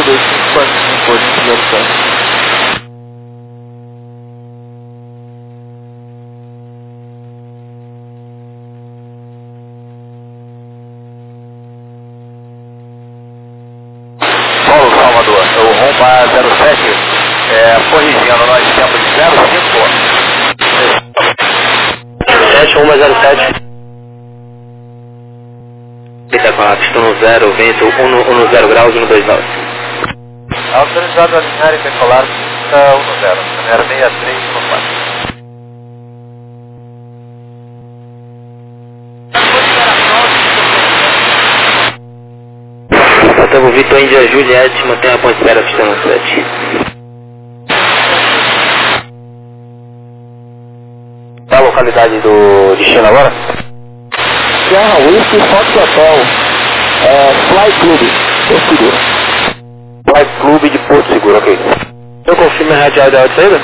2545, Paulo Salvador, o Romba 07, corrigindo, nós temos 05. 7, Romba 07. Eita, com a pista no 0, vento 110 graus, 129. Autorizado a alinhar e decolar pista 10, número 6314. Otávio Vitor, Índia Juliette, mantém a ponte espera, pista no 7. Qual a localidade do destino agora? Serra Whisky Fox Hotel, Fly Club, Porto Seguro. Fly Club de Porto Seguro, ok. Eu confirmo a radial ideal de saída?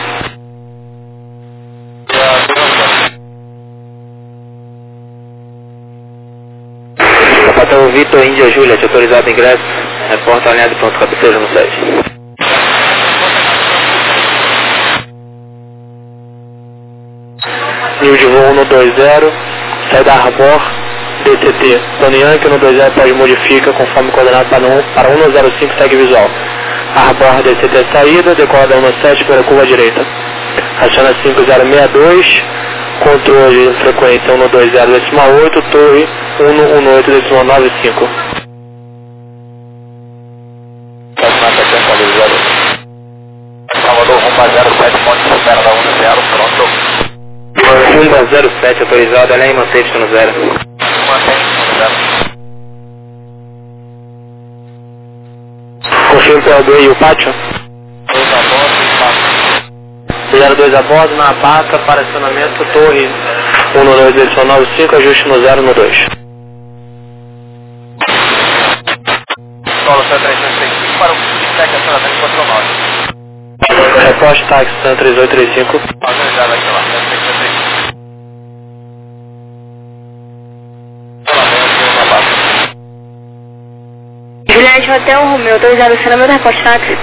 Otávio Vitor, Índia Juliette, autorizado ingresso, reporta alinhado pronto, cabeceira no 7. Nível de voo 120, saída Arbor, DCT, Tony Yankee 120 pode modifica conforme coordenado para 105, segue visual. Arbor DCT saída, decola da 17 pela curva direita. Aciona 5062, controle de frequência 120,8, torre 118,95. Salvador, Romba 07, ponte espera da 10, pronto. Rumba 07, autorizado, além e mantém pista no 0. Mantém no 0. Confirma o PLD e o pátio? 02 a bordo, na barca, para acionamento, torre 192,95, ajuste no 0 no 2. Solo 365 para o feedback, acionamento 49. Reposte táxi, 3835. Autorizado aqui lá, 365. Juliette Hotel Romeu, autorizado acionamento, reposte táxi.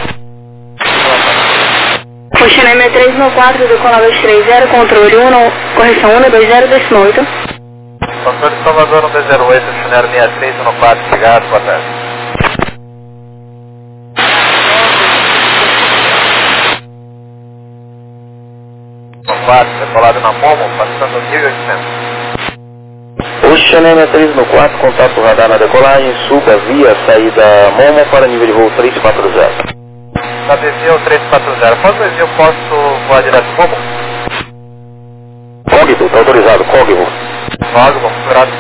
Funcionamento 314 do Cola 230, controle 1, correção 120,8. Controle Salvador 108, funcionário 63, 14, obrigado, boa tarde. Decolado na Momo, passando 1800. Ocean 63 no 4, contato radar na decolagem, suba via saída Momo para nível de voo 340. Tá desvio 340. Quanto desvio posso voar direto no Momo? Código, está autorizado, código. Código, configurado.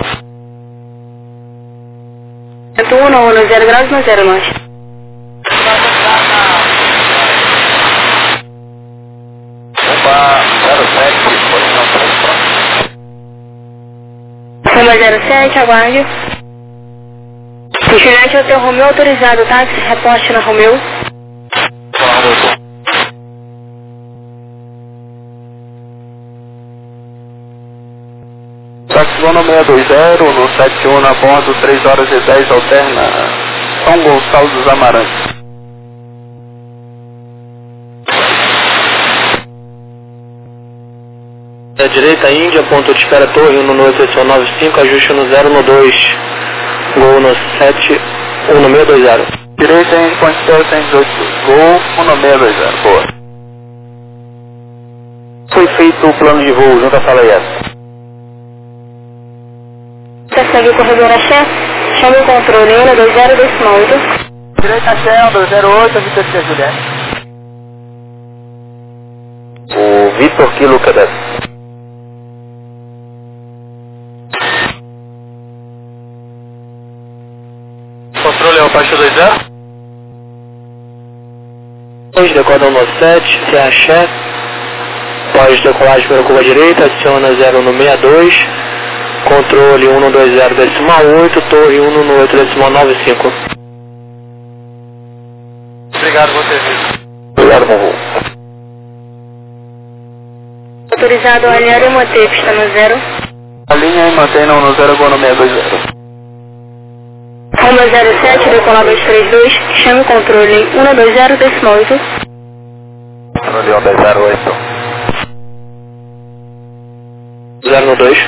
110 graus no 0 norte. Romba 07, posição 3 pronto. Romba 07, aguarde. Juliette Hotel Romeu, autorizado, táxi, reposte na Romeu. Táxi Lona 620, no 71 na bordo, 3 horas e 10, alterna São Gonçalo dos Amarantes. À direita, Índia, ponto de espera, torre 19895, ajuste no 0 no 2. Gol no 7, 1620. Direita em ponte espera 118, voo 1620, boa. Foi feito o plano de voo junto à sala IES. Segue o corredor Axé, chame o controle 120,8. Direita Axé 108, Vitor Tia Juliette. O Vitor Kilo Quebec. Controle é o Baixo 20. Hoje decola no 7, se Axé. Pós decolagem pela curva direita, aciona 062. Controle 120,8, torre 118,95. Obrigado, você viu. Obrigado, bom voo. Autorizado a alinhar e manter pista no 0. A linha e mantém no 0, gol no 620. 110 graus 107, decolar 232, chame o controle 120,8. Controle 1208. 012.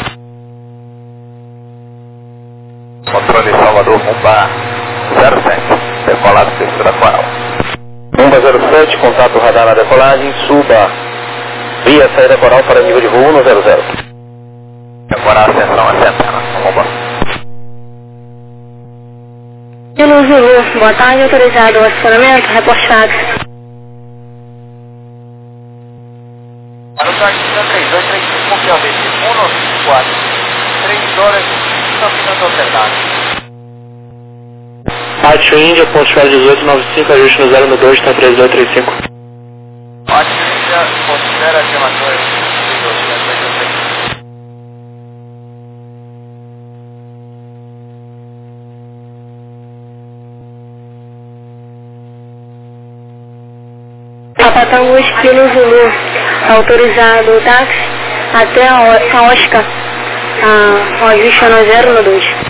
Controle Salvador, Mumba 07, decolado textura Coral. Mumba 07, contato radar na decolagem, suba via saída coral para nível de voo 100. Agora a ascensão é centena, Mumba. Kilo Zulu, boa tarde, autorizado o acionamento, reportado. Aerotarque 3235, confiável, 194, 3 horas e 5 minutos alternados. Pátio Índia, ponto de 1895, ajuste no 012, está 3235. Pátio Índia, considera a chamatória 3235. Papatangus, Kilo Zulu, autorizado o táxi até a Oscar, o ajuste no 012.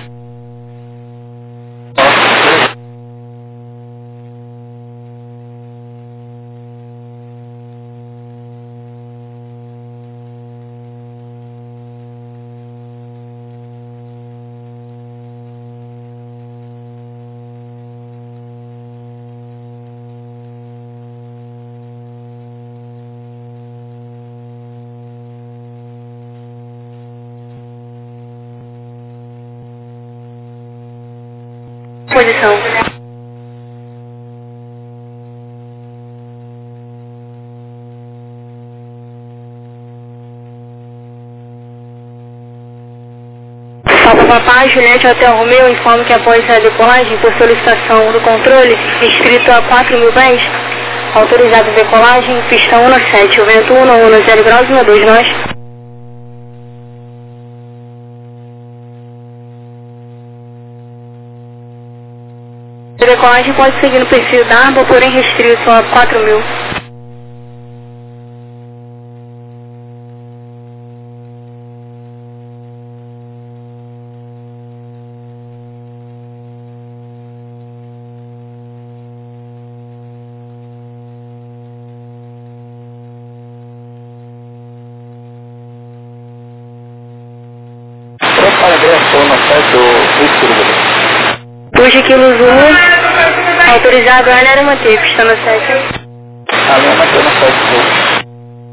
Posição. Papa Papai, Juliette Hotel Romeu, informa que após a decolagem, por solicitação do controle, inscrito a 4.000 pés, autorizado a decolagem, pista 17, o vento 10 graus, 12 nós. A decolagem pode seguir no perfil da aba, porém restrito a 4.000. Pronto para ingresso no site do Vítor. Hoje Kilo Zulu, autorizado a área manter, pista no 7. Além manter no site do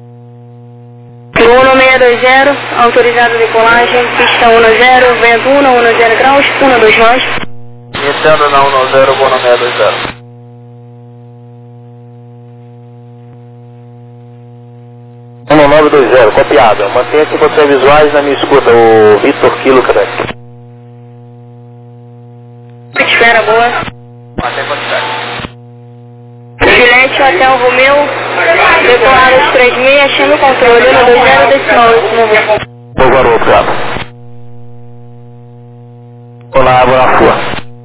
Kilo 620, autorizado a decolagem, pista 10, vento 10 graus, 12 nós. Iniciando na 10, vou no 620. 1920, copiado. Mantenha aqui você visuais na minha escuta, o Vitor Kilo Quebec. Espera boa. Mantém quantidade. Juliette Hotel Romeu, decolado 36, chame o controle 120,8. Boa garoto, gato. Olá, água na rua.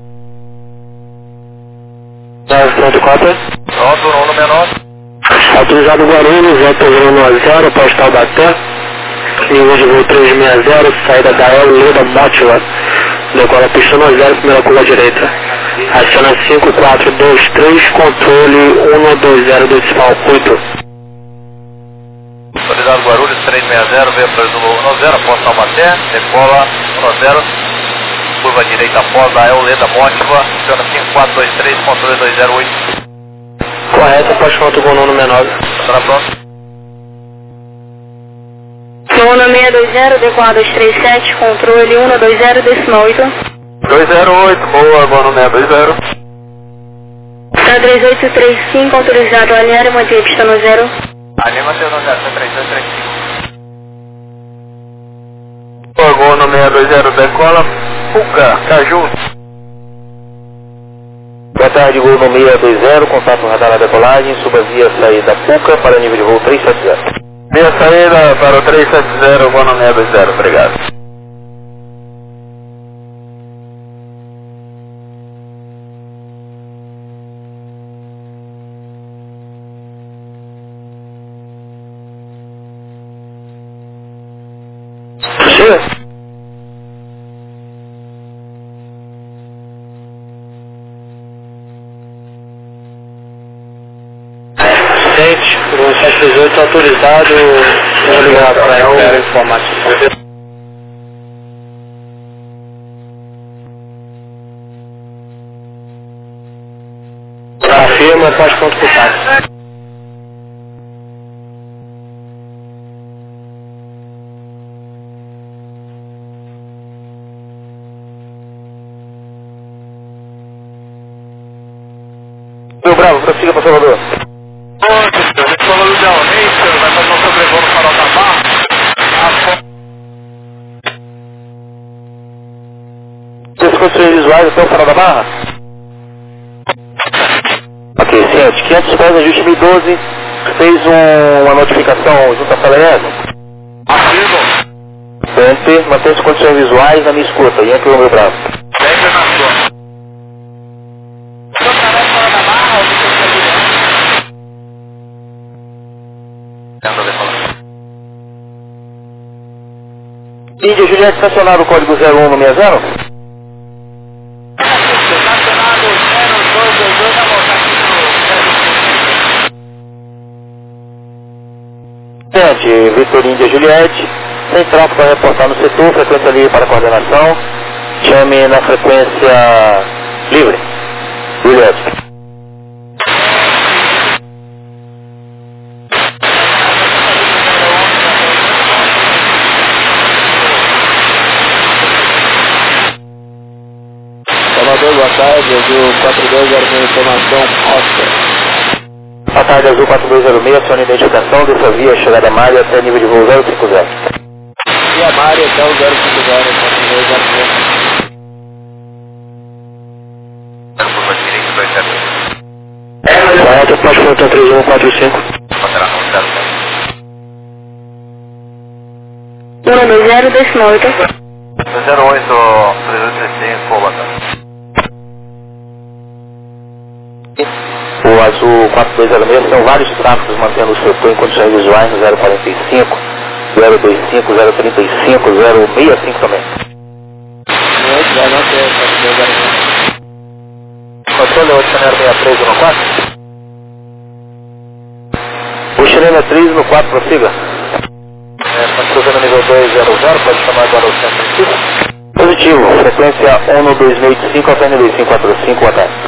9.4. Pronto, no menor. Autorizado Guarulhos, autorizado 0, postal da TAM, nível de voo 360, saída da El Leda Mótila, decola pista 0, primeira curva direita. Aciona 5423, controle 120,8. Autorizado Guarulhos 360, veio para o 10, postal Maté, decola 10, curva direita após da El Leda Mótila, aciona 5423, controle 208. Correto, pode contar com o nono menor. Está pronto? Zona 620, decolado 237, controle 120,8. 208, boa, vou no 620. Está 3835, autorizado a área manter, pista no 0. Ali mantém no 0, 3235. Vou no 620, decola, Puca, Caju. Boa tarde, voo no 620, contato radar na decolagem, suba via saída Puca para nível de voo 370. Via saída para o 370, vou no 620, obrigado. Chega? Tenente, o 738 autorizado, vou ligar para ela informação. Afirma, pode consultar. Meu Bravo, prossiga para Salvador. Falando de Almeida, vai fazer um sobrevoo no Farol da Barra. As condições visuais até o Farol da Barra? Ok, ciente. 500 pés, ajuste 1012. Fez uma notificação junto à FLS? Afirmo. Ciente, mantém as condições visuais na minha escuta. E aqui o meu Bravo. Sempre na sua. Índia Juliette, estacionado o código 01 no 60? Estacionado 0222 da volta aqui Ciente, Vitor Índia Juliette, sem tráfego para reportar no setor, frequência livre para coordenação, chame na frequência livre. Juliette. Salvador, boa tarde, Azul 4206, informação, Oscar. Boa tarde, Azul 4206, aciona identificação dessa via, chegada a Mária até nível de voo 050. Via Mária até o 050, 4206. Curva direita, 270. Correto, pode contar 3145. Lateral 12029. 08, 335, boa tarde. O Azul 4206, são vários tráfegos mantendo o setor em condições visuais no 045, 025, 035, 065 também. Controle 863 no 4. O chileno é 3 no 4, prossiga. Passando nível 200, pode chamar agora o centro. Positivo, frequência 1 no 2685 até no 2545, boa tarde.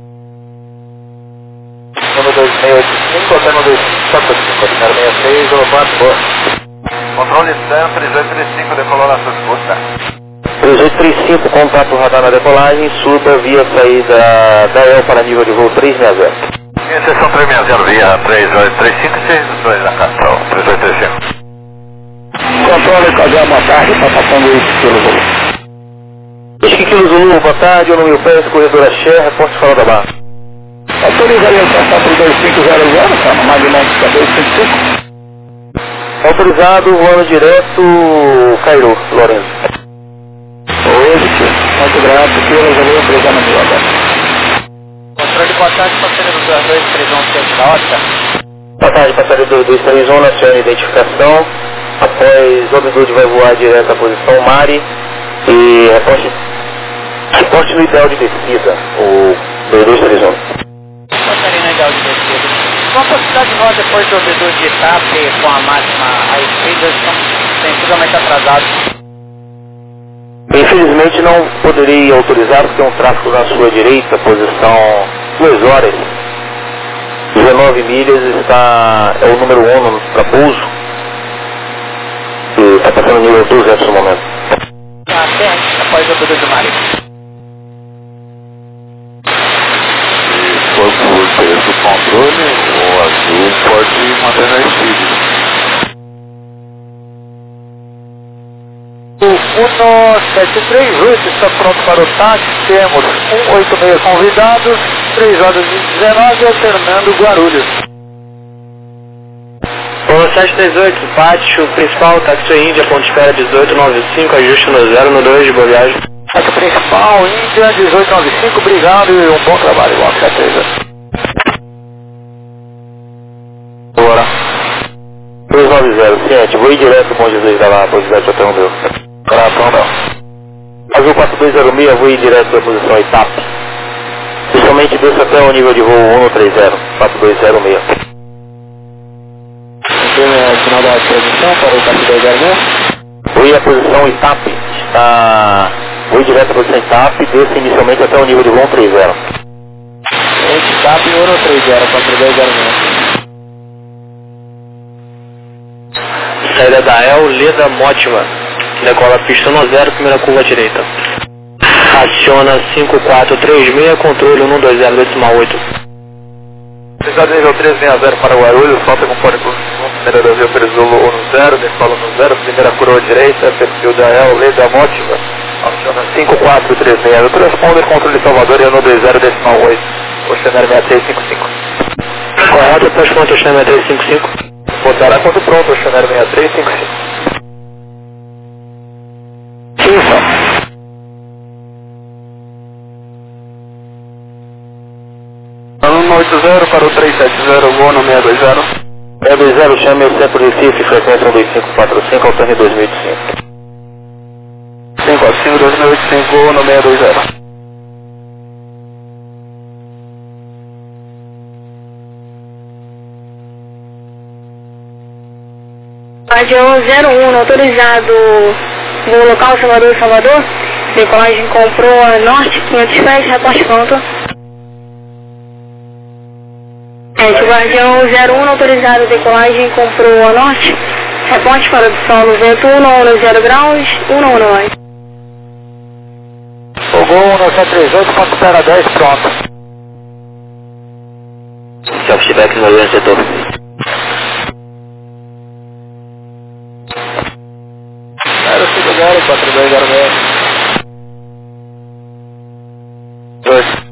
1 no 2685 até no 2545, 063, 04, boa. Controle Sam, 3835, decolou na sua escuta. 3835, contato radar na decolagem, suba via saída da EL para nível de voo 360. Seção 360 via 3835 e 6 na cartão, 3835. Controle, cadê boa tarde, está passando isso pelo voo. Esquiquilo Zulu, boa tarde, eu no meu pé, corredor Axé, repórter Farol da Barra. Autorizaria o contato 2500, está no magnética 255. Autorizado, voando direto, Cairo, Lourenço. Hoje, muito grato pela valeu, obrigado, meu amigo. Controle, boa tarde, passageiro do 2317 da ótica. Boa tarde, passageiro do 231, naciona identificação. Após altitude vai voar direto à posição Mari e reporte no ideal de descida, o 2231. Passarinho no ideal de descida. Qual a possibilidade de nós, depois do obedor de TAP com a máxima à esquerda, estamos sensivelmente atrasados? Infelizmente não poderei autorizar porque tem um tráfego na sua direita, posição 2 horas, 19 milhas, é o número 1 para pouso. E está passando nível 200 no momento. Até após o obedor de Mari. Se for por interesse do controle, o Azul pode manter na esquerda. O 1738 está pronto para o táxi, temos 186 convidados, 3 horas e 19, alternando Guarulhos. O 738, pátio principal, táxi Índia, ponto de espera 1895, ajuste no 0 no 2 de boa viagem. Táxi principal, Índia 1895, obrigado e um bom trabalho, igual 738. Bora. 290, ciente, vou ir direto com o Jesus da lá, posição até o meu. Coração não. Azul 4206, vou ir direto à posição etapa. Principalmente desço até o nível de voo 130, 4206. final da transmissão para o 4206. Oi, a posição ITAP está... Oi, direto a posição ITAP, desce inicialmente até o nível de voo 30. ITAP 130, 4206. Saída da El, Leda Mótima. Decola pista 10, primeira curva à direita. Aciona 5436, controle 120.8. Cidade nível 360 para Guarulhos, falta com fone por primeira da Via Perisolo 10, decola 10, primeira curva à direita, perfil da El, Leda Mótima. Aciona 5436, transponder controle Salvador e 120.8. Oceanário 6355. Correto, transponder Oceanário 6355. Botará quando pronto, Oceanário 6355. Sim, 180 para o 370, voo no 620. 620, chame o centro Recife, frequência 12545, ao torre 2085. 545, 2085, voo no 620. Guardião 01, autorizado no local Salvador, decolagem com proa norte, 500 pés, reporte pronto. Guardião 01, autorizado decolagem com proa norte, reporte para o solo, vento 110 graus, 119. O voo 1738, considera 10, pronto. Self-feedback no grande setor. Era 50, 4206. 2.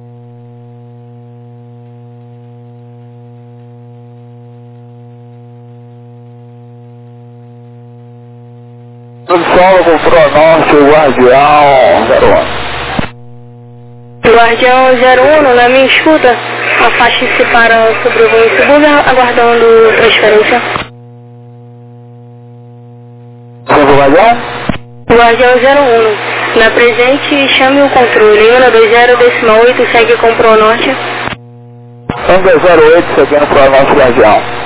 Solo com proa norte, o Guardião 01. Guardião 01, na minha escuta, a faixa se para sobre o voo em Suburbia, aguardando transferência. Sobre o Guardião? Guardião 01, na presente, chame o controle, 120.8, segue com proa norte. 108, seguindo proa norte, Guardião.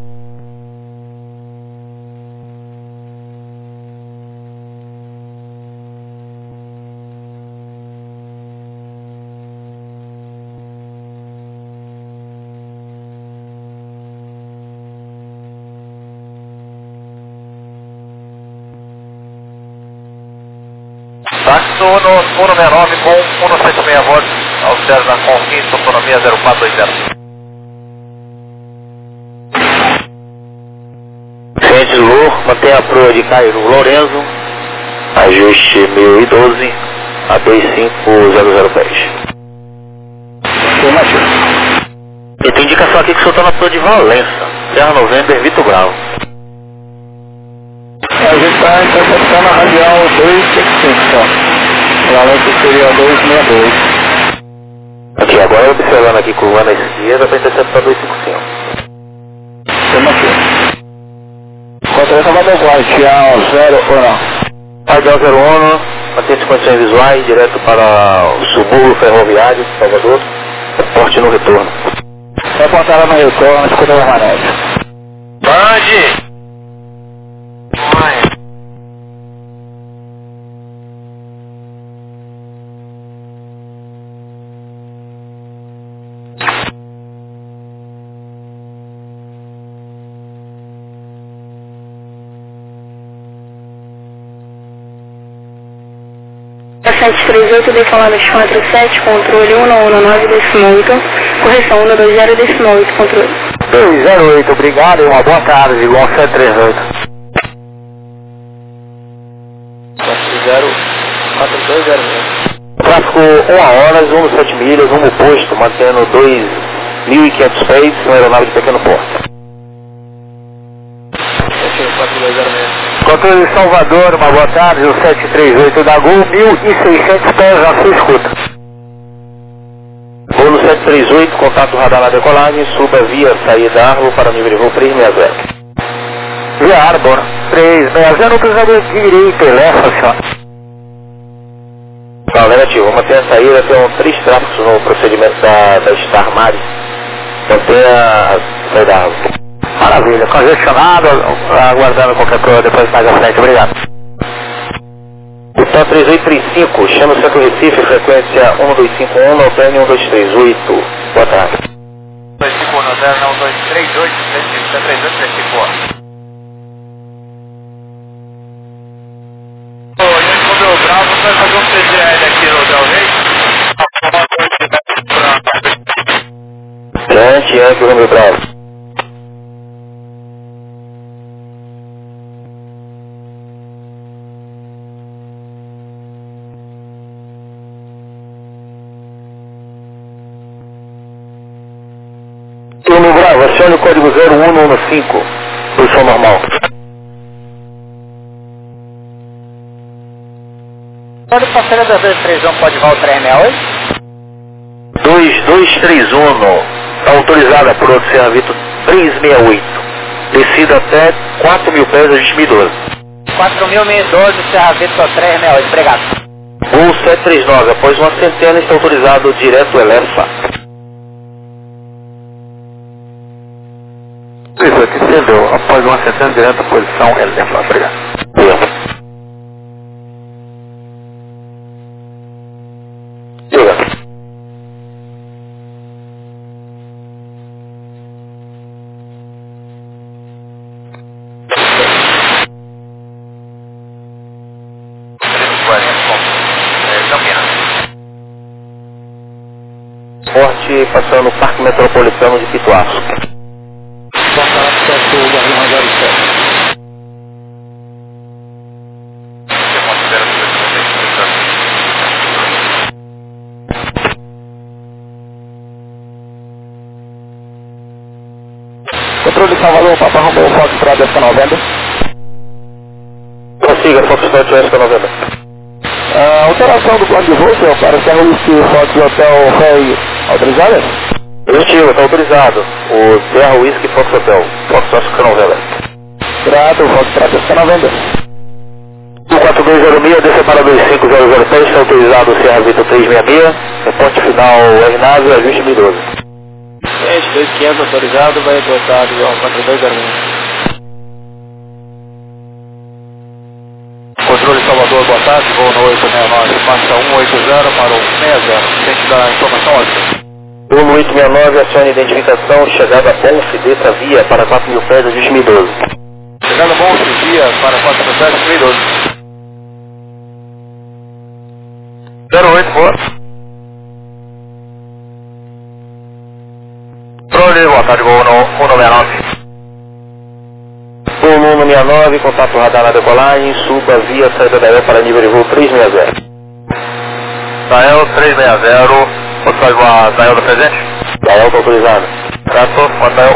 Táxi 169 com 176 volts, altera na Conquista, autonomia 0420. Cliente Lu, mantenha a proa de Cairo Lourenço, ajuste 1012 a 250010. E tem indicação aqui que o senhor está na proa de Valença, Serra November, Vitor Bravo. A gente está interceptando a radial 255, então. Valença seria 262. Aqui, agora observando aqui, curvando a esquerda para interceptar 255. Estamos aqui. Controle Salvador, Guardião 01. Guardião 01, mantém-se condições visuais, direto para o subúrbio ferroviário de Salvador, reporte no retorno. Reportaram no retorno, escuta permanente. Bande! A 738, decoladas 47, controle 119.8, correção 120.8, controle. 208, obrigado e uma boa tarde, igual 738. 4206. Tráfego 1 horas, 1 milhas, rumo oposto, mantendo 2.500 pés, uma aeronave de pequeno porte. 4206. Controle de Salvador, uma boa tarde, o 738 da Gol, 1.600 pés à sua escuta. Voo no 738, contato radar na decolagem, suba via saída Arvo para o nível de voo 360. Via Arbor, 360, cruzador direita, left, senhor. Não, negativo, vou manter a saída, tem 3 tráficos no procedimento da Star Mari. Mantenha a saída Arvo. Maravilha, congestionado, aguardando qualquer coisa depois mais à frente, obrigado. Hotel 3835, chama o Centro Recife, frequência 1251, no TN 1238. Boa tarde. 251 no 0, não, 238, 358, 358. O Bravo vai fazer um CGL aqui no Del Rey. Yankee, Romeo Bravo. Romeo Bravo, acione o código 0115, posição normal. Pode passar da 231, pode voltar 368? 2231, está autorizada por Oceano Vitor 368, descida até 4.000 pés, ajuste 1012. 4.012, Serra Vitor 368, obrigado. Voo 739, após uma centena está autorizado direto Elefa. Isso aqui cedeu, após uma centena direto posição Elefa, obrigado. Forte passando no Parque Metropolitano de Pituaço. Controle de Salvador, Papa Romeu, Fox para Desca 90. Prossiga, Foxtrot Desca 90. Alteração do plano de voo, senhor, para Serra Whisky Fox Hotel foi autorizada? Positivo, está autorizado. O Serra Whisky Fox Hotel, Fox Oscar Novela. Grato, Fox para Desca 90. O 4206, desça para 25003, está autorizado o Serra Vitor 366, no ponte final Ernave, ajuste 1012. 2500 autorizado, vai adotar ao 4201. Controle Salvador, boa tarde, voo no 869, passa 180 para o 60, tem que dar informação ótima. Voo no 869, acione identificação, chegada Bonf, desça via para 4.000 pés, ajuste 1012. Chegada bom, via para 4.000 pés, 1012. 08, boa. Controle, boa tarde, voo no 169. Voo no 169, contato radar na decolagem, suba via saída da EL para nível de voo 360. Da EL 360, pode fazer uma da EL do presente? Da EL está autorizada. Trato, manda da EL.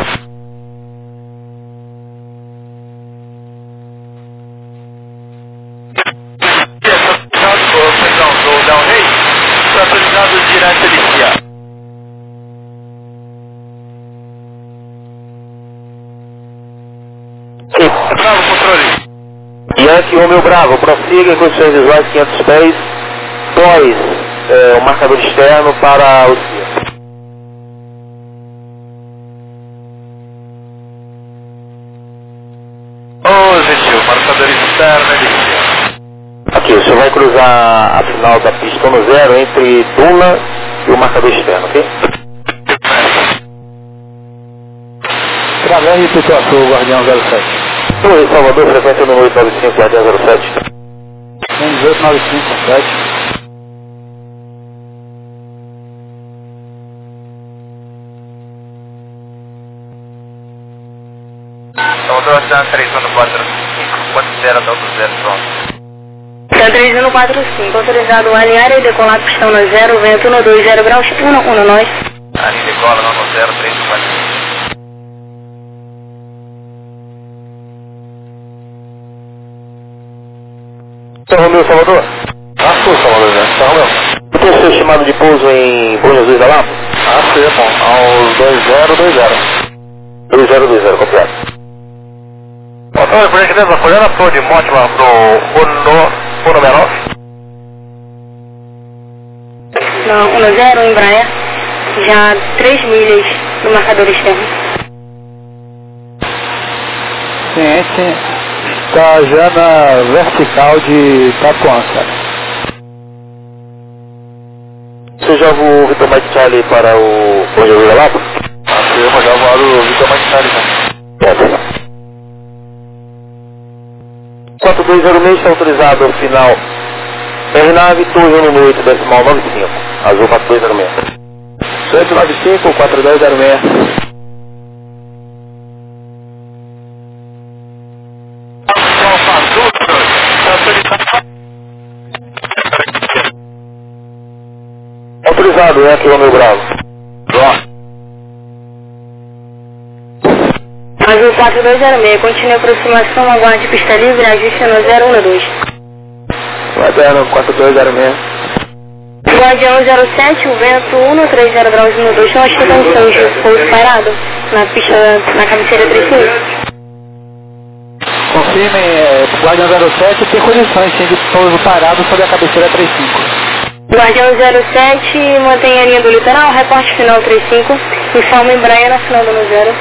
Do Del Rey, foi autorizado direto de CIA. Bravo, controle. Yankee Romeo Bravo, prossiga em condições visuais 500 pés, pós o marcador externo para o CIA. Positivo, marcador externo de CIA. Aqui, o senhor vai cruzar a final da pista no zero entre Duna e o marcador externo, ok? Través de Pituaçu, Guardião 07. Oi, Salvador, frequência número 895, Guardião 07. 11895, 7. Salvador, acidente 3145, quanto zero até o 0, pronto. Está 3145, autorizado a alinhar e decolar pistão no 0, vento no 20 graus, 1 nós. Ali decola no 0, 3145. São Romeu, Salvador? Sul, Salvador, né? São Romeu. O teu seu estimado de pouso em Bom Jesus da Lapa? Sim, bom, aos 2020. 2020, completo. Controle, por gentileza, apoiando a torre de Mortimer pro Uno Menor. Não, 10, Embraer, já 3 milhas no marcador externo. paciente da jana vertical de Tapuã, cara. Você joga o Vitor Mike Charlie para o Roger Galápagos? Eu vou jogar o Vitor Mike Charlie, né? 4206 está autorizado ao final. RNAV, Torre 1 decimal 95. Azul 4206. 895, 4206. Autorizado, aqui o meu Bravo. Azul 4206, continue a aproximação, aguarde pista livre, ajuste no 012. Guardião 4206. Guardião 07, o vento 130 graus 12, nós temos de pouso parado na pista, na cabeceira 35. Confirme, Guardião 07 tem condições sim de pouso parado sobre a cabeceira 35. Guardião 07, mantém a linha do litoral, reporte final 35, informa Embraer na final do 0.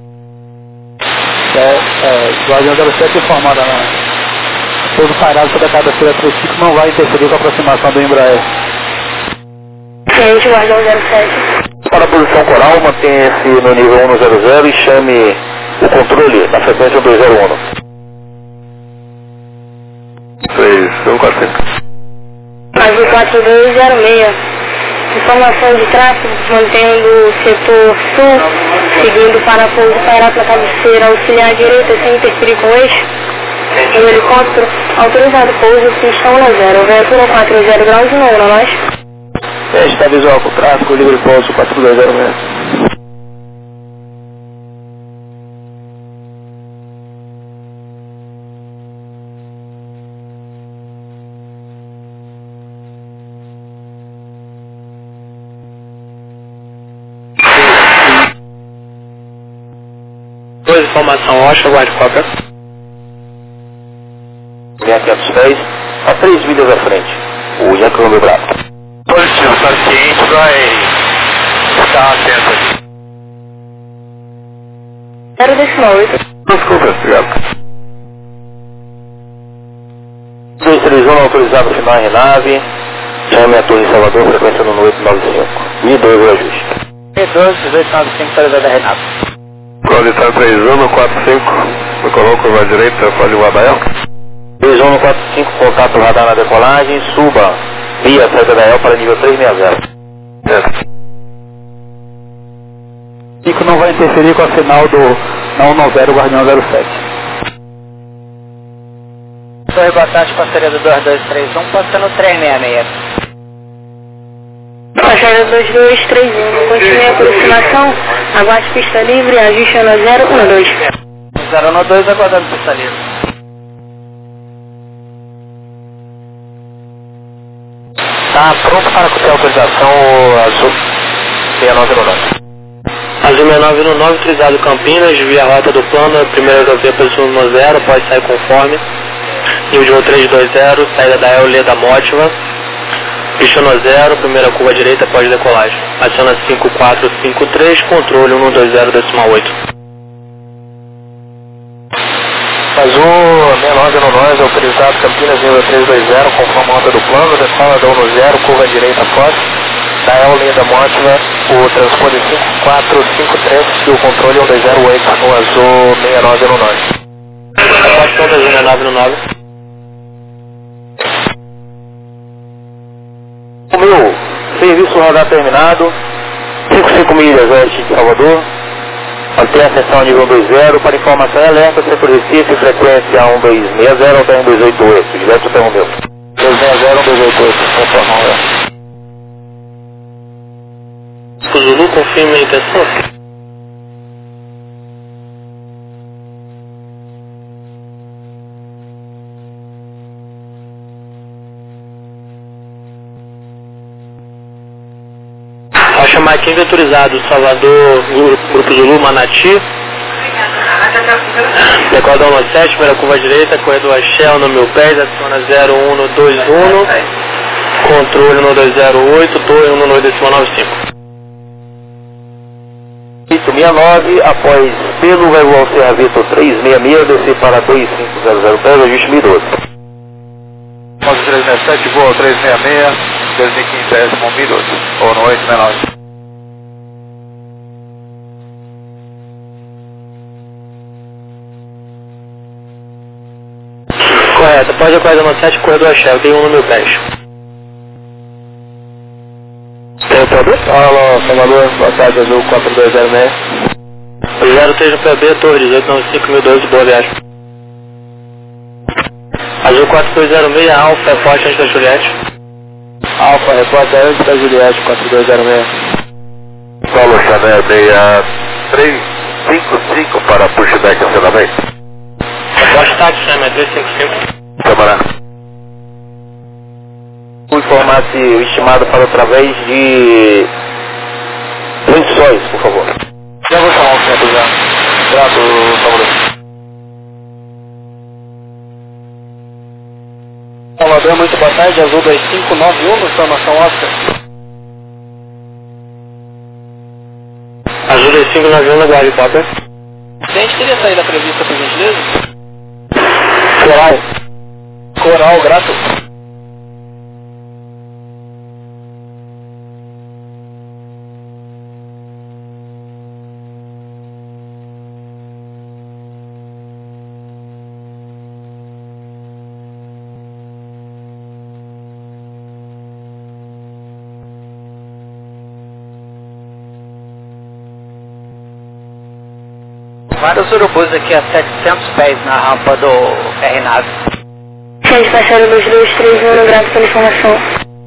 Guardião 07 informada na pouso parado sobre a cabeceira 35 não vai interferir com a aproximação do Embraer. Ciente, Guardião 07. Para a posição coral, mantenha-se no nível 100 e chame o controle na frequência 201. 3145. Azul 4206. Informação de tráfego, mantendo o setor sul, seguindo para pouso pairado na cabeceira auxiliar direita, sem interferir com o eixo. O helicóptero, autorizado pouso, pista 10, vento 40 graus 1, nós. Está visual com o tráfego, livre pouso 4206. Informação Rocha, guarde cópia. 6510, a 3 milhas à frente. O Yankee meu Bravo. Positivo, paciente vai estar atento aqui. 0,8. Desculpa, obrigado. 231 autorizado final RNAV. Chame a Torre Salvador, frequência no 895. 1012 o ajuste. 12, 295, autorizado da Renato. Qualitar 3145, me coloco na direita, fale o Adael. 3145, contato radar na decolagem, suba via saída da EL para nível 360. Pico não vai interferir com a final na 190 Guardião 07. Torre boa tarde, parceria do 2231, passando 366. Passagem 2231, continue a aproximação, aguarde pista livre, ajuste no 012. 012, aguardando pista livre. Está pronto para copiar a autorização Azul 6909. Azul 6919, utilizado Campinas, via rota do plano, primeira rodovia posição 10, pode sair conforme. Nível 320, saída da EL da Mótiva. Pista no 0, primeira curva direita, pode decolagem. Aciona 5453, controle 120 decimal 8. Azul 6919, autorizado Campinas nível 320, conforme a rota do plano, decola da 10, curva direita forte. Da EL da Mótiva, o transponder 5453 e o controle 1208 no Azul 6919. Pode ser Azul 6919. O meu serviço radar terminado, 55 milhas oeste de Salvador, mantém a seção nível 20, para informação e alerta, setor Recife, frequência 1260 até 1288, direto até o meu. 260 1288, conforme a alerta. O Zulu confirma a intenção. Rocha Martins autorizado, Salvador, Grupo Zulu, Manati. Decodão no 7, primeira curva direita, corredor Shell no 1010, aciona 0121, controle no 208, torre 192,95. 869, após pelo vai voar o Serra Vitor 366, descer para 2500 pés, ajuste 1012. 367, voa 366, 2015 PS com 1012, ou no 869. Correto, pode a 417, corredor Shell, tem um no 1000 pés. Tem o produto? Alô, Salvador, boa tarde, Azul 4206. 03 no PB, Torre 1895 boa viagem. Azul 4206, Alfa, reporte antes da Juliette. Alfa, repórter antes da Juliette 4206. Paulo Chanel 6355 para pushback acionamento. Reporte táxi, né? 355. Câmara. O informasse o estimado para através de Lençóis, por favor. Já vou chamar o centro já. Grato, Salvador. Salvador, muito boa tarde, Azul 2591, informação Oscar. Azul 2591 no Guardi Popper. A gente queria sair da prevista, por gentileza? Coral, grato. Vários urubus aqui a 700 pés na rampa do R-Nave. Gente, passaram 2231, grato pela informação.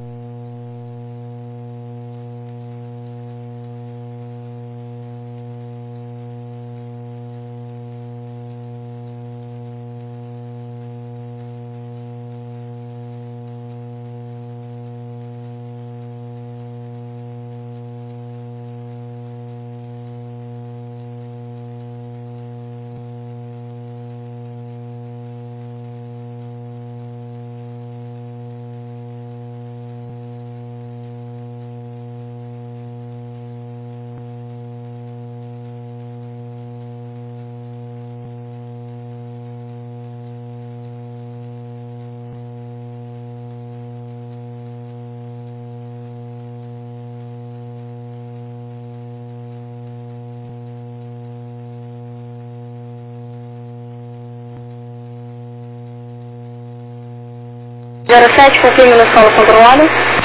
Zero 7, confirme no solo controlado.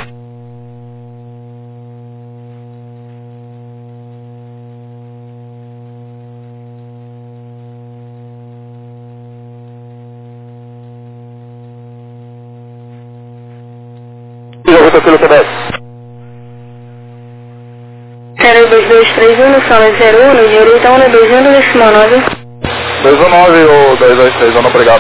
Rota pelo PBS. 02231 no solo 01, no direita 121 decimal 9. 219 ou 223, obrigado.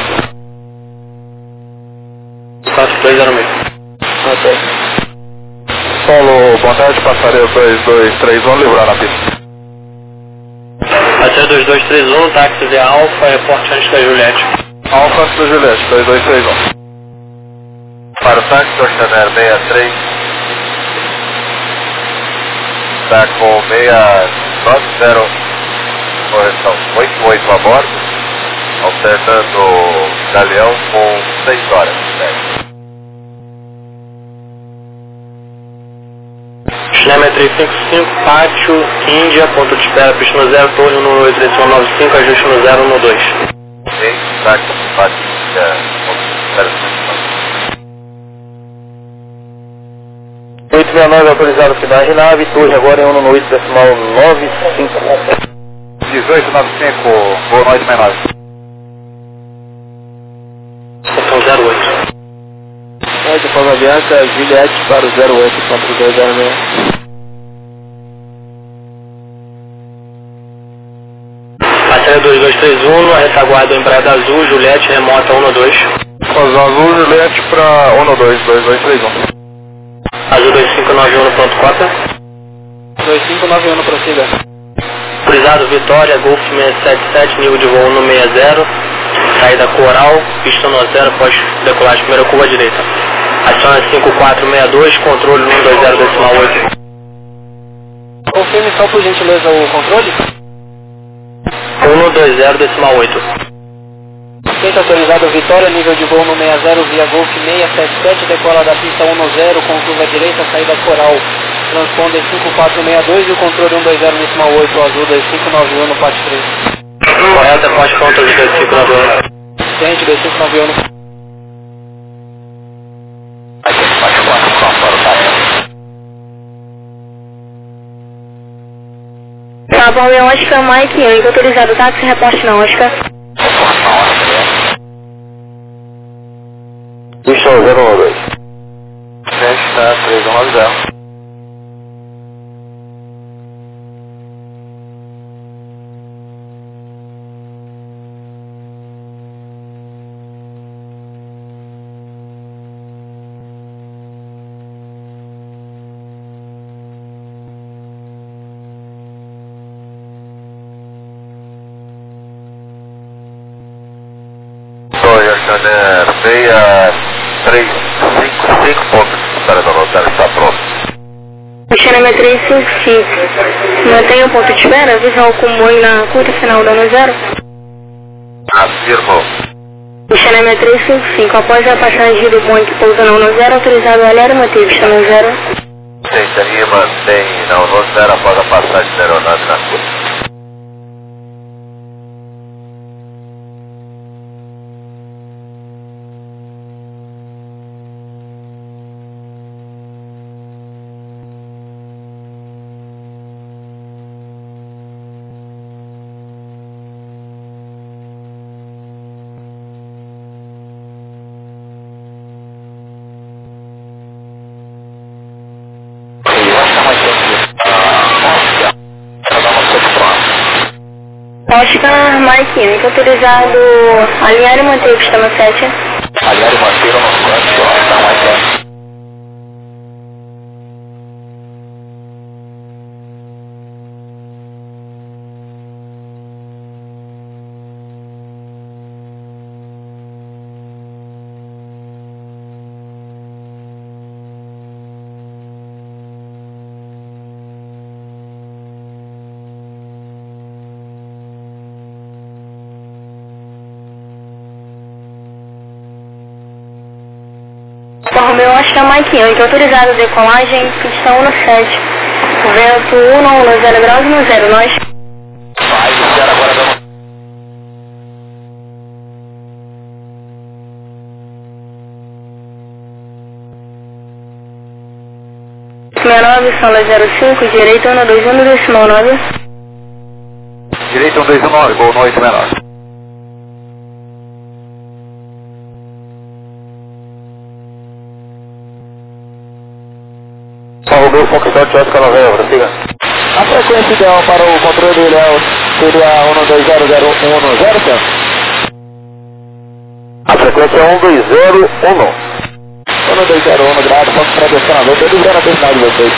4206. Ok. Solo, boa tarde, passarei 223, livrar na pista. Passei 2231, táxi via Alfa, reporte antes da Juliette. Alfa antes da Juliette, 2231. Para o táxi do Chanel 63. Está com 690, correção, 88 a bordo, alternando Galeão com 6 horas. Cinema 355, pátio, Índia, ponto de espera, pista no 0, torre 18395, ajuste no 012. Ok, táxi do pátio, ponto de espera. 869 autorizado final R-Nave, torre agora em 1 decimal 95. 1895, boa noite, menor. Estação 08. De forma aviança, Juliette para o 08, ponto 206. Passaria 2231, a retaguarda em Praia da Azul, Juliette, remota 12. Azul, Juliette para 12, 2231. Azul 2591 no ponto cota. 2591, prossiga. Autorizado Vitória, Golf 677, nível de voo 160, saída Coral, pista no 0, após decolagem, primeira curva à direita. Aciona 5462, controle 120 decimal 8. confirme só por gentileza o controle. 120,8. Quente autorizado Vitória, nível de voo no 60 via Golf 677, decola da pista 10 com curva direita, saída coral, transponder 5462 e o controle 120,8, azul 2591 no parte 3. Correto, é parte conta de 2591. Quente 2591. Tá bom, meu Oscar Mike Yankee, autorizado táxi, reporte na Oscar. Pista 012. Festa 3190. Janeiro 6355, ponto de espera da Rosário, está pronto. Xaname 355. Mantenha o ponto de espera, visual comboio na curta final dano 0. Afirmo. Xaname 355, após a passagem do bonde que pousa na 10, autorizado a alerta, manteve pista no 0. Tentaria mantém na 10 após a passagem da aeronave na curva. Oscar Mike Yankee, autorizado alinhar e manter pista no 7. Aliás, manter o nosso plano de Oscar Mike Yankee. Romeu Oscar Mike Yankee, autorizado decolagem, pista 1 no 7. Vento 190 graus no 0, nós. Vai, espera agora, vamos. 69, sala 05, direita 121, decimal 9. Direita 129, boa noite, menor. Romeu Foxtrot Oscar Novembro, siga. A frequência ideal para o controle Léo seria 120,010, senhor? A frequência é 1201. 120,1 graus, posso para descer na noite, eles vieram a terminar de vocês.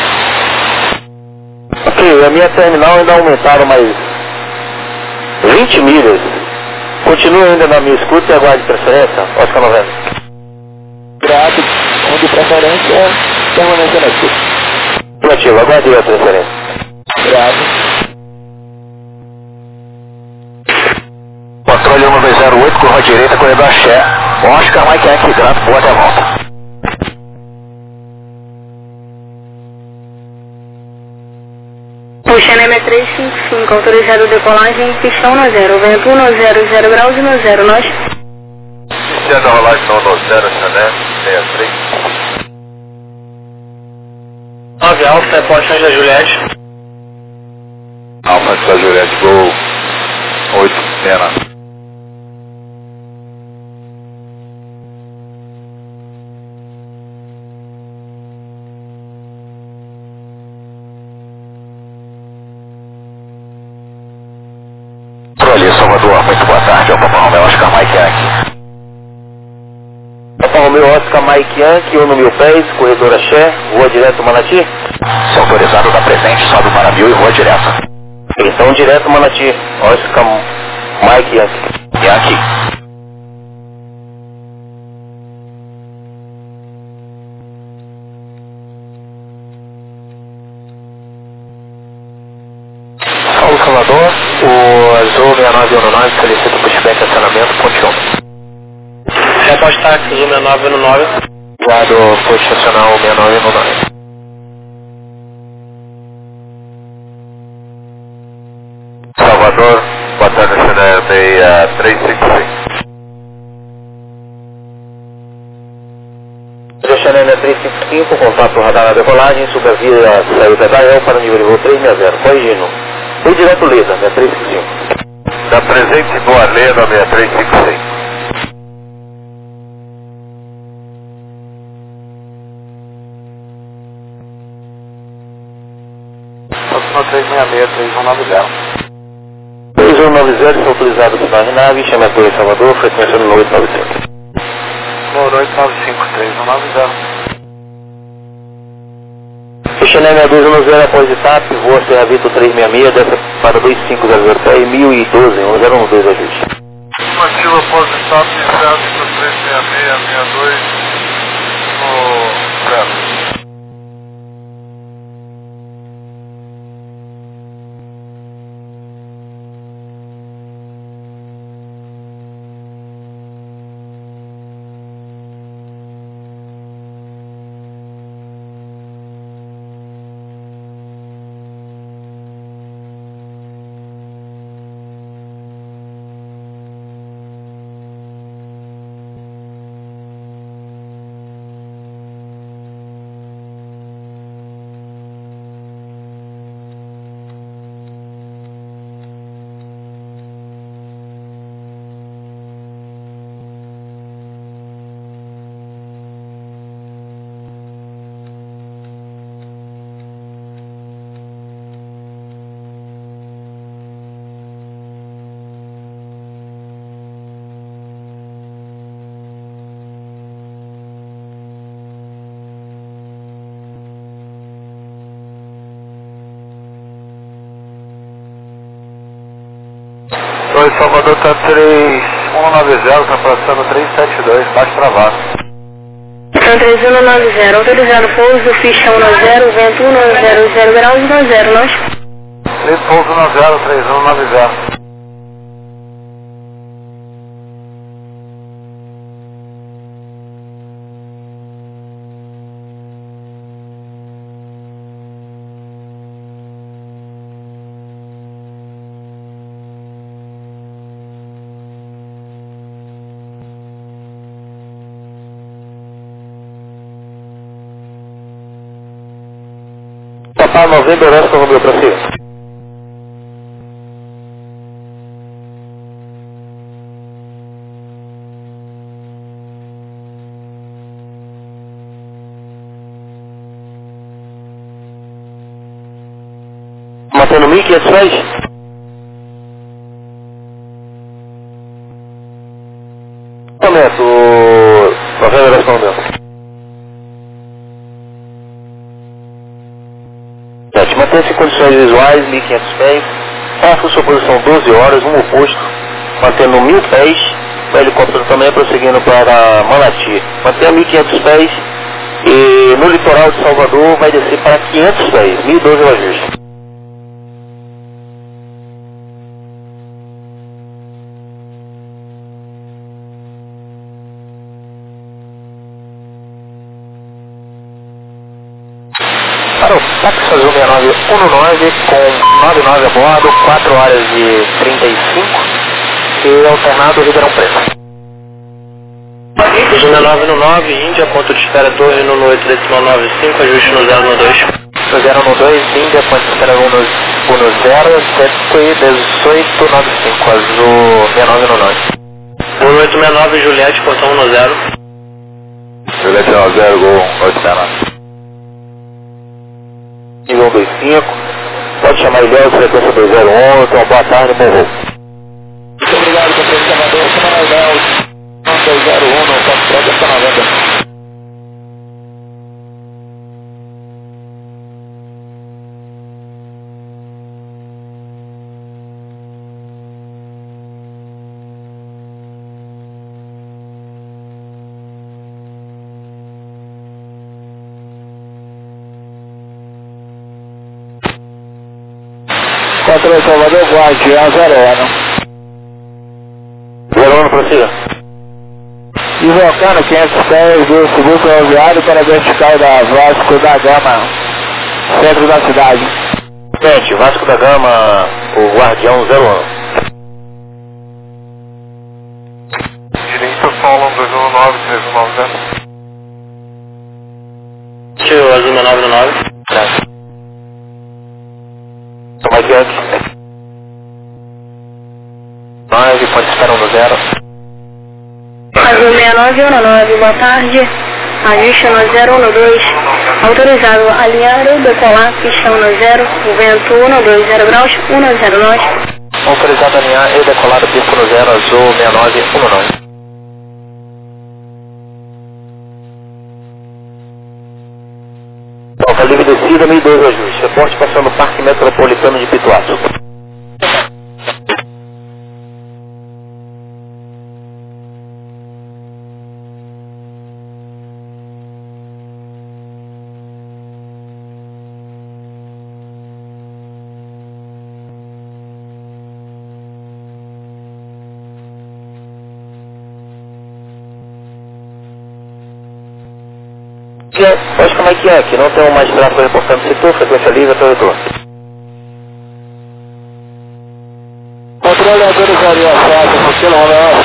Ok, a minha terminal ainda aumentaram mais 20 milhas. Continue ainda na minha escuta e aguarde preferência, Oscar Novembro. Grato, um de preferência, permanecendo na escuta. Positivo, aguarde a preferência. Grato. Controle 1208, curva direita, corredor Axé. Oscar Mike Yankee, grato, boa até a volta. Xaname 355, autorizado decolagem, pista 1 no 0. Vento 100 graus e no 0, nós. Iniciando a rolagem no 0, Xané, 63. 9 Alfa, reporte da Juliette. Alfa da Juliette, gol 8, Pena. Controle Salvador, muito boa tarde, Alfa Romeo Oscar Mike Yankee. Alfa Romeo Oscar Mike Yankee, 1 no 1000 pés, corredor Axé, voa direto Manati. Se autorizado da presente, sobe o Marabil e voa direto. Então direto Manati, Oscar Mike Yankee. Yankee. Salvador, o Azul 6919 solicita o pushback acionamento, ponte 1. Repórter táxi, Azul 6919. Obrigado, pode estacionar o 6919. Salvador, boa tarde, CNR 355. Chanel 355, contato radar na decolagem, sobre a via saída da EL para o nível de voo 360, corrigindo. Vem direto Leda, 6355. Da presente Boa Leda 6355. Próxima 366, 3190. 3190 está autorizado o sinal de nave, chama a Torre Salvador, frequência no 895. Número 895, 3190. Chanel 6210 após etapa, voa Serra Vitor 366, desce para 2500 pé e 1012, 1012 ajuste. Ativo após etapa, enviado para 36662 no 0. Oi, Salvador tá 3190, tá passando 372, baixo travado. Então 3190, autorizado pouso, ficha 10, vento 190 graus 10, nós? Pouso 10, 3190. Papá 90 horas com o número para cima. Mantendo 1500 pés? Momento, 90 horas com o número. Mantenha-se em condições visuais, 1500 pés, faça sua posição 12 horas, um oposto, mantendo 1000 pés, o helicóptero também prosseguindo para Manati. Mantenha 1500 pés e no litoral de Salvador vai descer para 500 pés, 1012 o ajuste. Para o táxi Azul 6919 com 99 a bordo, 4 horas e 35 e alternado Ribeirão Preto. Azul 6919, Índia, ponto de espera Torre no 895, ajuste no 012. No 012, Índia, ponto de espera 10, 1895, Azul 6919. 1869, Juliette, portão 10. Juliette 10, Gol 869. Nível 25, pode chamar Ilhéus, frequência 201, então boa tarde, bom voo. Muito obrigado, companheiro Salvador, semana 10, 201, no toque prédio, está 90. Controle Salvador, Guardião 01, prossiga. Invocando 510 do Seguro Ferroviário para vertical da Vasco da Gama, centro da cidade. Gente, Vasco da Gama, o Guardião 01. Direita, Solon 219, 3190. Tio, Azul 999. Toma adiante. 9, pode esperar 10. Azul 6919, boa tarde. Ajuste no 012. Autorizado alinhar e decolar, pista 10, vento 120 graus, 10 nós. Autorizado alinhar e decolar, pista 10, Azul 6919. Alfa livre descida, 1002 ajuste. Reporte passando o Parque Metropolitano de Pituaçu. Hoje como é que é? Que não tem mais tráfego reportando setor, frequência livre até o retorno. Controle autorizaria acesso por quilômetro.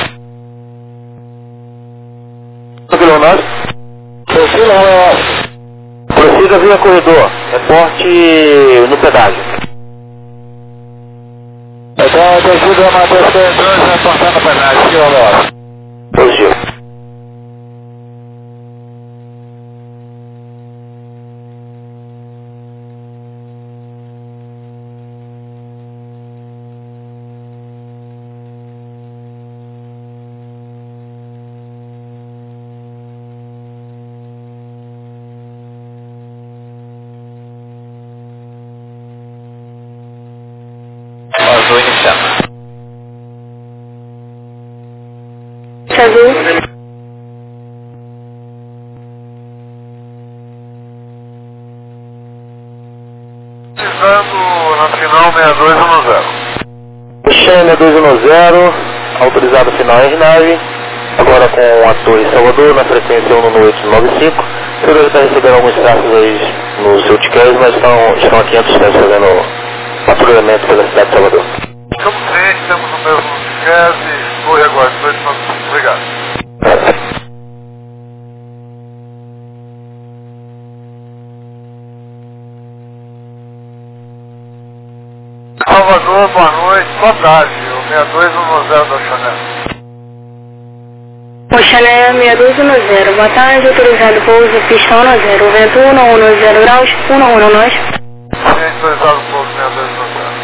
No quilômetro? Por quilômetro. Prossiga via corredor. Reporte no pedágio. Então, descida Matheus Pedroso, reportando o pedágio, quilômetro. Positivo. Azul iniciando. Azul. Pisando na final 6210. Xana 210, autorizado final R9. Agora com a Torre Salvador na frequência 11895. O senhor está recebendo alguns traços aí no seu ticket, mas estão a 500 pés fazendo patrulhamento pela cidade de Salvador. Estamos cientes, temos o mesmo gás e corre agora, 295. Obrigado. Salvador, boa noite, boa tarde, o 6210 da Chanel. O Chanel 6210, boa tarde. Autorizado pouso, pista 10, vento 110 graus, 11 nós. Sim, autorizado o pouso 6210.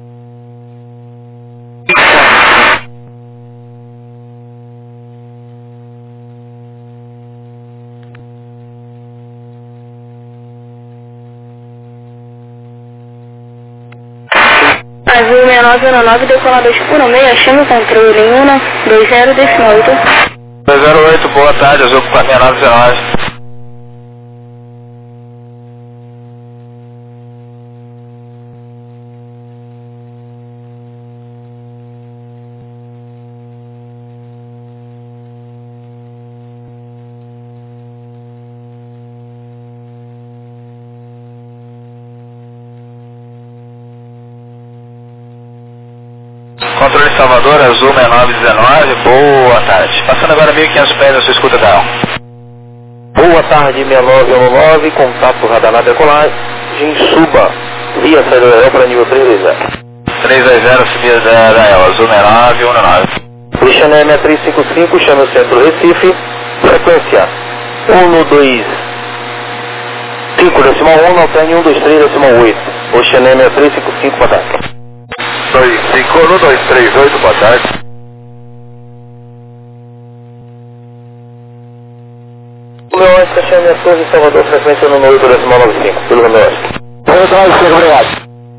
Azul 6909, decolador 16, chama o controle em 120 decimal 8. 208, boa tarde, Azul 4919. Controle Salvador, Azul 6919, boa tarde. Passando agora 1.500 pés na sua escuta da Boa tarde, 6919, contato radar na decolagem, suba via saída para nível 320. 320, subida da El, Azul 6919. Xané 6355, chama o centro Recife, frequência 125 decimal 1, alterne 123 decimal 8. O Xané 6355, boa tarde. 251-238, boa tarde. O meu Oeste, Xané Torre, Salvador, frequência 198 decimal 95, pelo meu Oeste. Boa tarde, senhor, obrigado.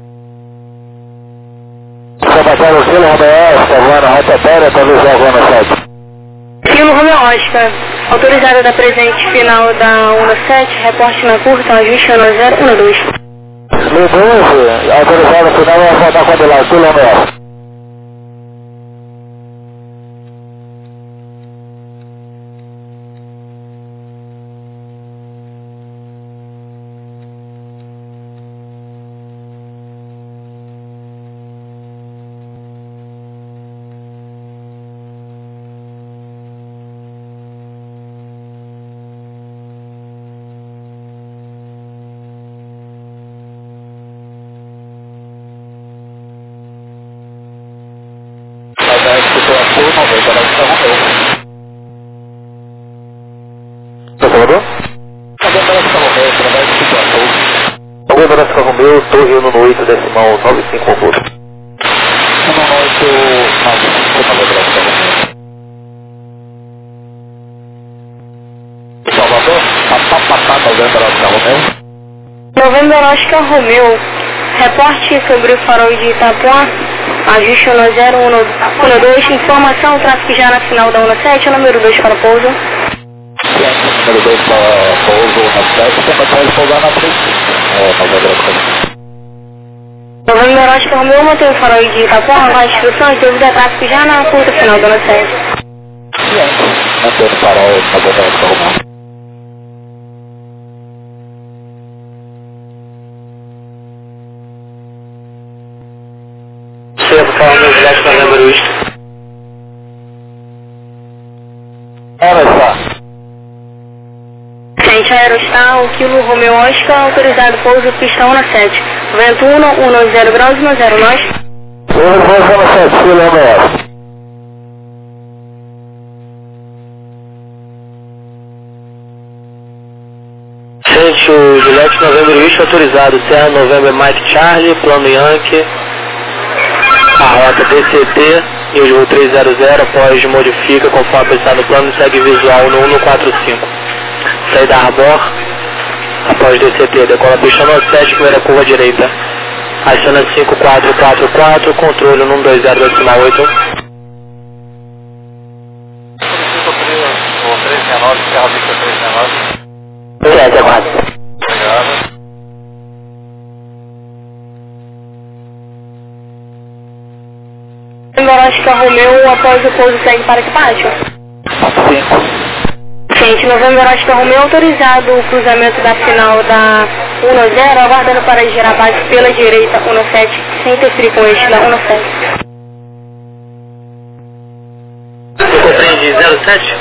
Salvador, o Silo RBS, salvando a rotatória, atualizar a zona 7. Silo Romeo Oscar, autorizada da presente final da 17, reporte na curta, ajuste 1012. V12, autorizado final, vai voltar com a Adelaide, Sul Romeo. Romeu, Torre 198, decimal 95 concurso. 198, Salvador, Novembro Oscar Romeu, reporte sobre o farol de Itapuã, ajuste 0112, informação, tráfego já na final da 17, número 2 para pouso. Número 2 para pouso na 7, tem para pousar na 3. Novembro Oscar Romeu, mantém o farol de Itapuã, com instruções, dúvida tráfego já na curta final da 17. Mantém o farol na Novembro Oscar Romeu. Certo, fala no Juliette Novembro Whisky. Aerostar. Frente Aerostar, o quilo Romeu Oscar, autorizado pouso, pista 1 na 7. Vento 190 graus, 10 nós. 1 Sul Romeo. Frente o Juliette Novembro Whisky, autorizado, Serra Novembro Mike Charlie, plano Yankee. A rota DCT e o voo 300 após modifica conforme está no plano e segue visual no 145. Saída Arbor, após DCT, decola pista 97, primeira curva direita. Aciona 5444, controle 120 decimal 8. 369, Serra Vista 369. Certo, aguardo. Obrigado. Oscar Romeu, após o pouso, segue para equipagem. 5. Frente Novembro Oscar Romeu, autorizado o cruzamento da final da 10, aguardando para girar a base pela direita 17, sem interferir com este da 17. Eu compreendi 07?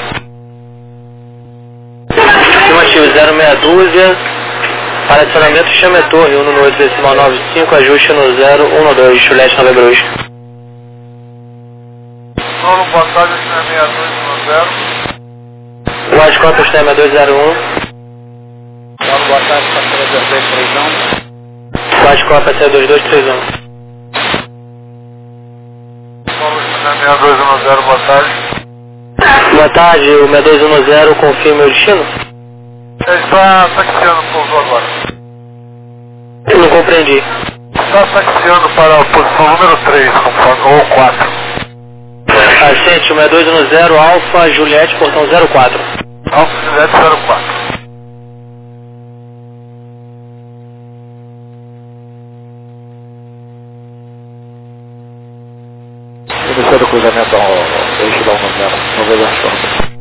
Estimativo 062, para acionamento chame a torre 198 decimal 95, ajuste no 012, Juliette Novembro Whisky. Solo, boa tarde, aqui na 6210. White Copper Stem 201. Solo, boa tarde, parceira 2231. White Copper 2231. Solo, aqui na 6210, boa tarde. Boa tarde, o 6210 confirma o destino? Ele está taxiando o pouso agora. Eu não compreendi. Está taxiando para a posição número 3, ou 4. Ascente, o 6210 Alfa Juliette, portão 04. Alfa Juliette 04. Iniciando o cruzamento ao eixo da 10, Novembro Oscar.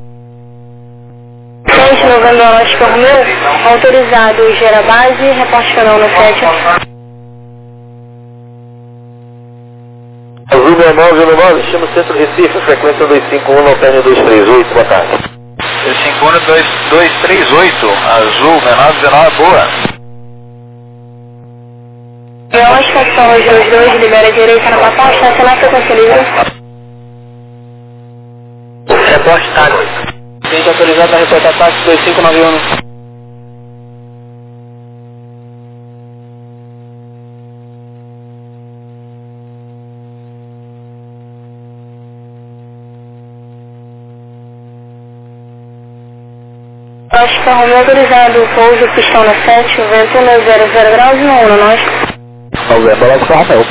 Frente Novembro Oscar Romeu, autorizado gera base, reporte canal no 7. Azul 6909, estima Centro Recife, frequência 251, alterne 238, boa tarde. 251, 238, Azul, menor 19, boa. Oscar, são os 22, libera a direita na Papá, estacionar frequência livre. Reporte táxi. Gente autorizado para reportar táxi 2591. Oscar Romeu, autorizado pouso, pistão na 7, vento 190 graus, não 1 nós. Novembro Oscar Romeu.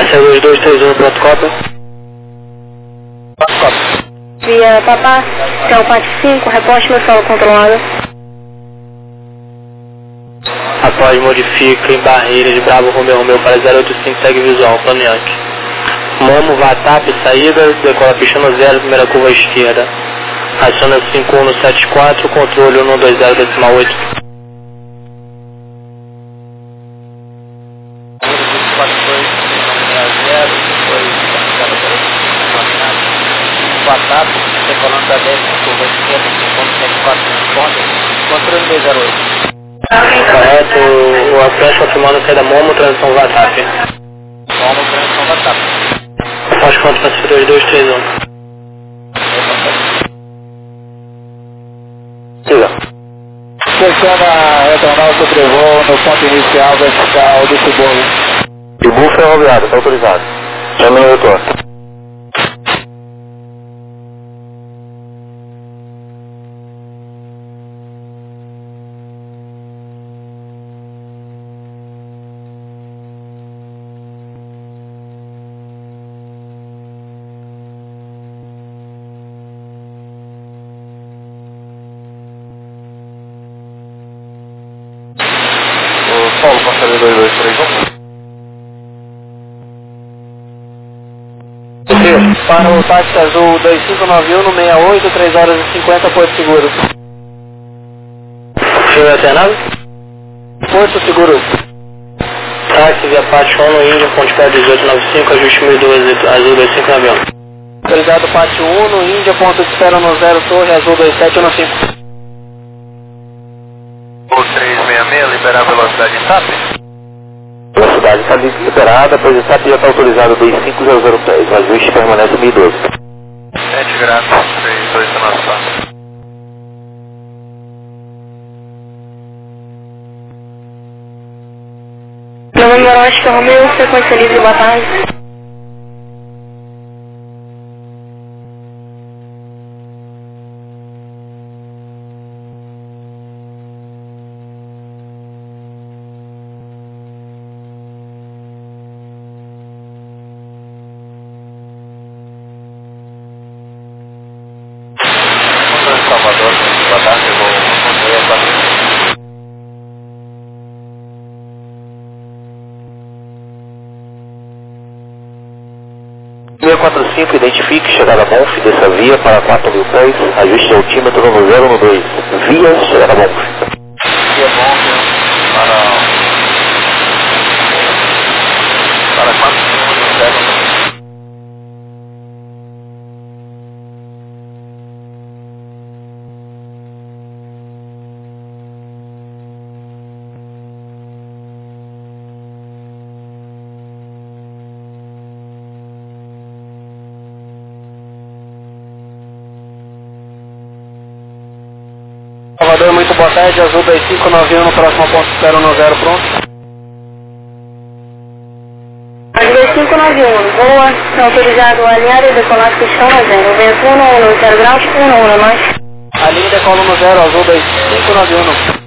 Marcelo 2231, pronto, cópia. Via Papá, Céu Pátio 5, reposte meu solo controlado. Após modifica em barreira de Bravo Romeo para 085, segue visual, plano Yankee. Momo, Vatap, saída, decola pista no 0, primeira curva à esquerda. Aciona 5174, controle 120,8. WhatsApp, decolando da 10, curva esquerda, 5.74, controle 208. Correto, o acesso confirmando saída Momo, transição WhatsApp. Momo, transição WhatsApp. Após conta para 2231. Siga. Fechando a retornar o sobrevoo no ponto inicial vertical do Cibolo. Ibu ferroviário, está autorizado. Chame no retorno. Paulo, passageiro 2231. Para o táxi azul 2591 no 68, 3 horas e 50, Porto Seguro. Filme alternado? Porto Seguro. Táxi via Pátio 1 no Índia, Ponte Pé 1895, ajuste 1012, azul 25 no avião. Autorizado Pátio 1 no Índia, ponto de espera no 0, torre azul 2715. 366, liberar a velocidade TAP. Velocidade está liberada, pois está autorizado 25010. O ajuste permanece 1012. 7 graus, 32 na nossa. Novembro Oscar Romeo, sequência livre, boa tarde. Salvador, boa tarde, eu vou responder a 645, identifique chegada Monf dessa via para 4.000 pés, ajuste altímetro no 012. Via chegada Monf. Via bom para 4 minutos. Salvador, muito boa tarde, azul 2591 no próximo ponto de espera no 0, pronto. Azul 2591, boa, está autorizado a alinhar e decolar pistão no 0. Vento 1 0 graus, 1 nós. A linha decola no 0, azul 2591.